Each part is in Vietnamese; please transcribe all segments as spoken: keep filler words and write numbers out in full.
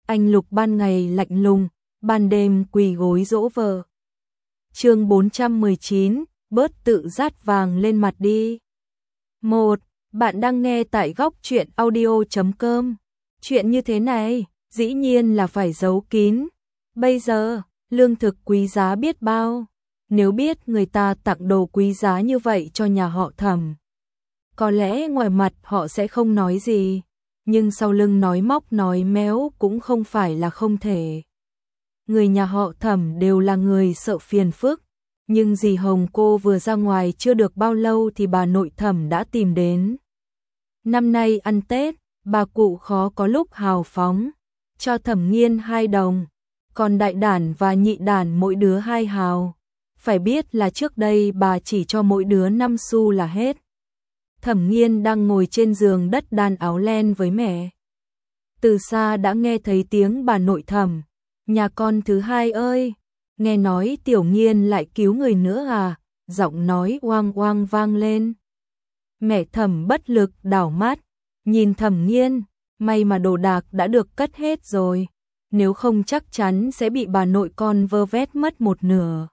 anh Lục ban ngày lạnh lùng, ban đêm quỳ gối dỗ vợ. Chương bốn trăm mười chín, bớt tự dát vàng lên mặt đi. một. Bạn đang nghe tại góc truyện audio chấm com. Chuyện như thế này, dĩ nhiên là phải giấu kín. Bây giờ, lương thực quý giá biết bao. Nếu biết người ta tặng đồ quý giá như vậy cho nhà họ Thẩm, có lẽ ngoài mặt họ sẽ không nói gì, nhưng sau lưng nói móc nói méo cũng không phải là không thể. Người nhà họ Thẩm đều là người sợ phiền phức, nhưng dì Hồng cô vừa ra ngoài chưa được bao lâu thì bà nội Thẩm đã tìm đến. Năm nay ăn Tết, bà cụ khó có lúc hào phóng, cho Thẩm Nghiên hai đồng, còn đại đản và nhị đản mỗi đứa hai hào. Phải biết là trước đây bà chỉ cho mỗi đứa năm xu là hết. Thẩm Nghiên đang ngồi trên giường đất đan áo len với mẹ. Từ xa đã nghe thấy tiếng bà nội Thẩm, nhà con thứ hai ơi, nghe nói Tiểu Nghiên lại cứu người nữa à, giọng nói oang oang vang lên. Mẹ Thẩm bất lực đảo mắt, nhìn Thẩm Nghiên, may mà đồ đạc đã được cất hết rồi, nếu không chắc chắn sẽ bị bà nội con vơ vét mất một nửa.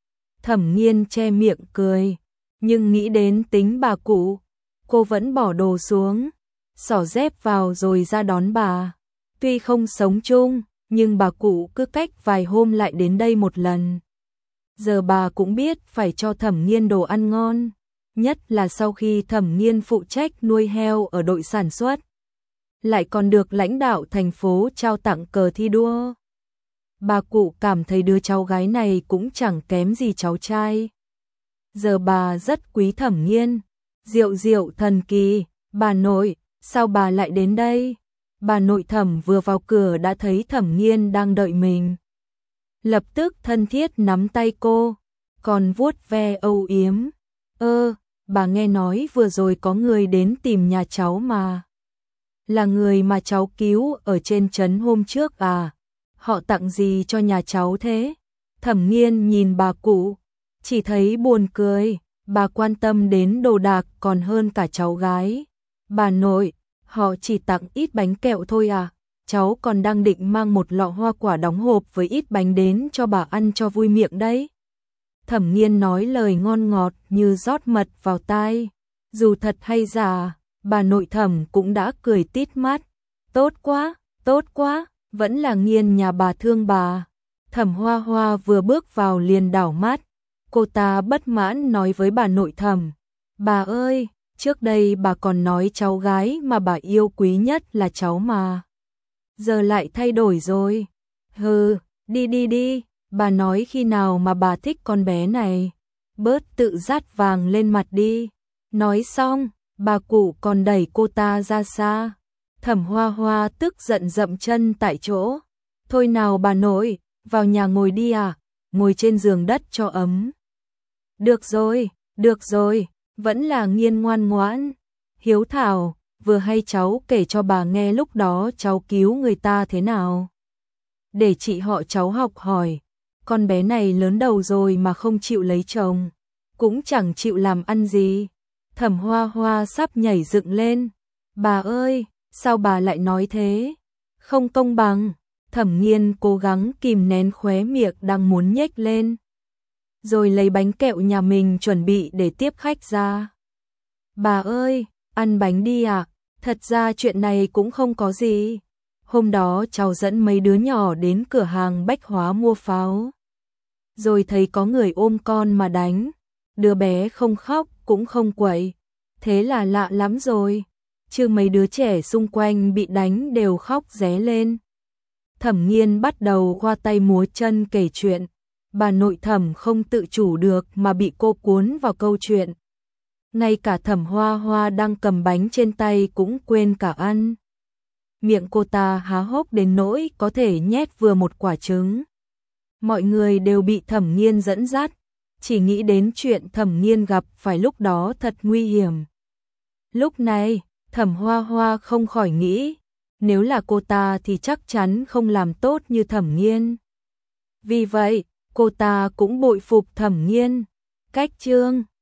Thẩm Nghiên che miệng cười, nhưng nghĩ đến tính bà cụ, cô vẫn bỏ đồ xuống, xỏ dép vào rồi ra đón bà. Tuy không sống chung, nhưng bà cụ cứ cách vài hôm lại đến đây một lần. Giờ bà cũng biết phải cho Thẩm Nghiên đồ ăn ngon, nhất là sau khi Thẩm Nghiên phụ trách nuôi heo ở đội sản xuất, lại còn được lãnh đạo thành phố trao tặng cờ thi đua. Bà cụ cảm thấy đứa cháu gái này cũng chẳng kém gì cháu trai. Giờ bà rất quý Thẩm Nghiên. Diệu diệu thần kỳ, bà nội, sao bà lại đến đây? Bà nội Thẩm vừa vào cửa đã thấy Thẩm Nghiên đang đợi mình. Lập tức thân thiết nắm tay cô, còn vuốt ve âu yếm. Ơ, bà nghe nói vừa rồi có người đến tìm nhà cháu mà. Là người mà cháu cứu ở trên trấn hôm trước à? Họ tặng gì cho nhà cháu thế? Thẩm Nghiên nhìn bà cụ, chỉ thấy buồn cười. Bà quan tâm đến đồ đạc còn hơn cả cháu gái. Bà nội, họ chỉ tặng ít bánh kẹo thôi à? Cháu còn đang định mang một lọ hoa quả đóng hộp với ít bánh đến cho bà ăn cho vui miệng đấy. Thẩm Nghiên nói lời ngon ngọt như rót mật vào tai. Dù thật hay giả, bà nội Thẩm cũng đã cười tít mắt. Tốt quá, tốt quá, vẫn là Nghiên nhà bà thương bà. Thẩm Hoa Hoa vừa bước vào liền đảo mắt. Cô ta bất mãn nói với bà nội Thẩm, bà ơi, trước đây bà còn nói cháu gái mà bà yêu quý nhất là cháu mà. Giờ lại thay đổi rồi. Hừ, đi đi đi, bà nói khi nào mà bà thích con bé này. Bớt tự dát vàng lên mặt đi. Nói xong, bà cụ còn đẩy cô ta ra xa. Thẩm Hoa Hoa tức giận dậm chân tại chỗ. Thôi nào bà nội, vào nhà ngồi đi à, ngồi trên giường đất cho ấm. Được rồi, được rồi, vẫn là Nghiên ngoan ngoãn, hiếu thảo, vừa hay cháu kể cho bà nghe lúc đó cháu cứu người ta thế nào. Để chị họ cháu học hỏi, con bé này lớn đầu rồi mà không chịu lấy chồng, cũng chẳng chịu làm ăn gì. Thẩm Hoa Hoa sắp nhảy dựng lên, bà ơi, sao bà lại nói thế? Không công bằng. Thẩm Nghiên cố gắng kìm nén khóe miệng đang muốn nhếch lên, rồi lấy bánh kẹo nhà mình chuẩn bị để tiếp khách ra. Bà ơi, ăn bánh đi ạ, à? Thật ra chuyện này cũng không có gì. Hôm đó cháu dẫn mấy đứa nhỏ đến cửa hàng bách hóa mua pháo, rồi thấy có người ôm con mà đánh, đứa bé không khóc cũng không quậy, thế là lạ lắm rồi, chứ mấy đứa trẻ xung quanh bị đánh đều khóc ré lên. Thẩm Nghiên bắt đầu khoa tay múa chân kể chuyện. Bà nội Thẩm không tự chủ được mà bị cô cuốn vào câu chuyện. Ngay cả Thẩm Hoa Hoa đang cầm bánh trên tay cũng quên cả ăn. Miệng cô ta há hốc đến nỗi có thể nhét vừa một quả trứng. Mọi người đều bị Thẩm Nghiên dẫn dắt, chỉ nghĩ đến chuyện Thẩm Nghiên gặp phải lúc đó thật nguy hiểm. Lúc này, Thẩm Hoa Hoa không khỏi nghĩ, nếu là cô ta thì chắc chắn không làm tốt như Thẩm Nghiên. Vì vậy, cô ta cũng bội phục Thẩm Nghiên. Cách chương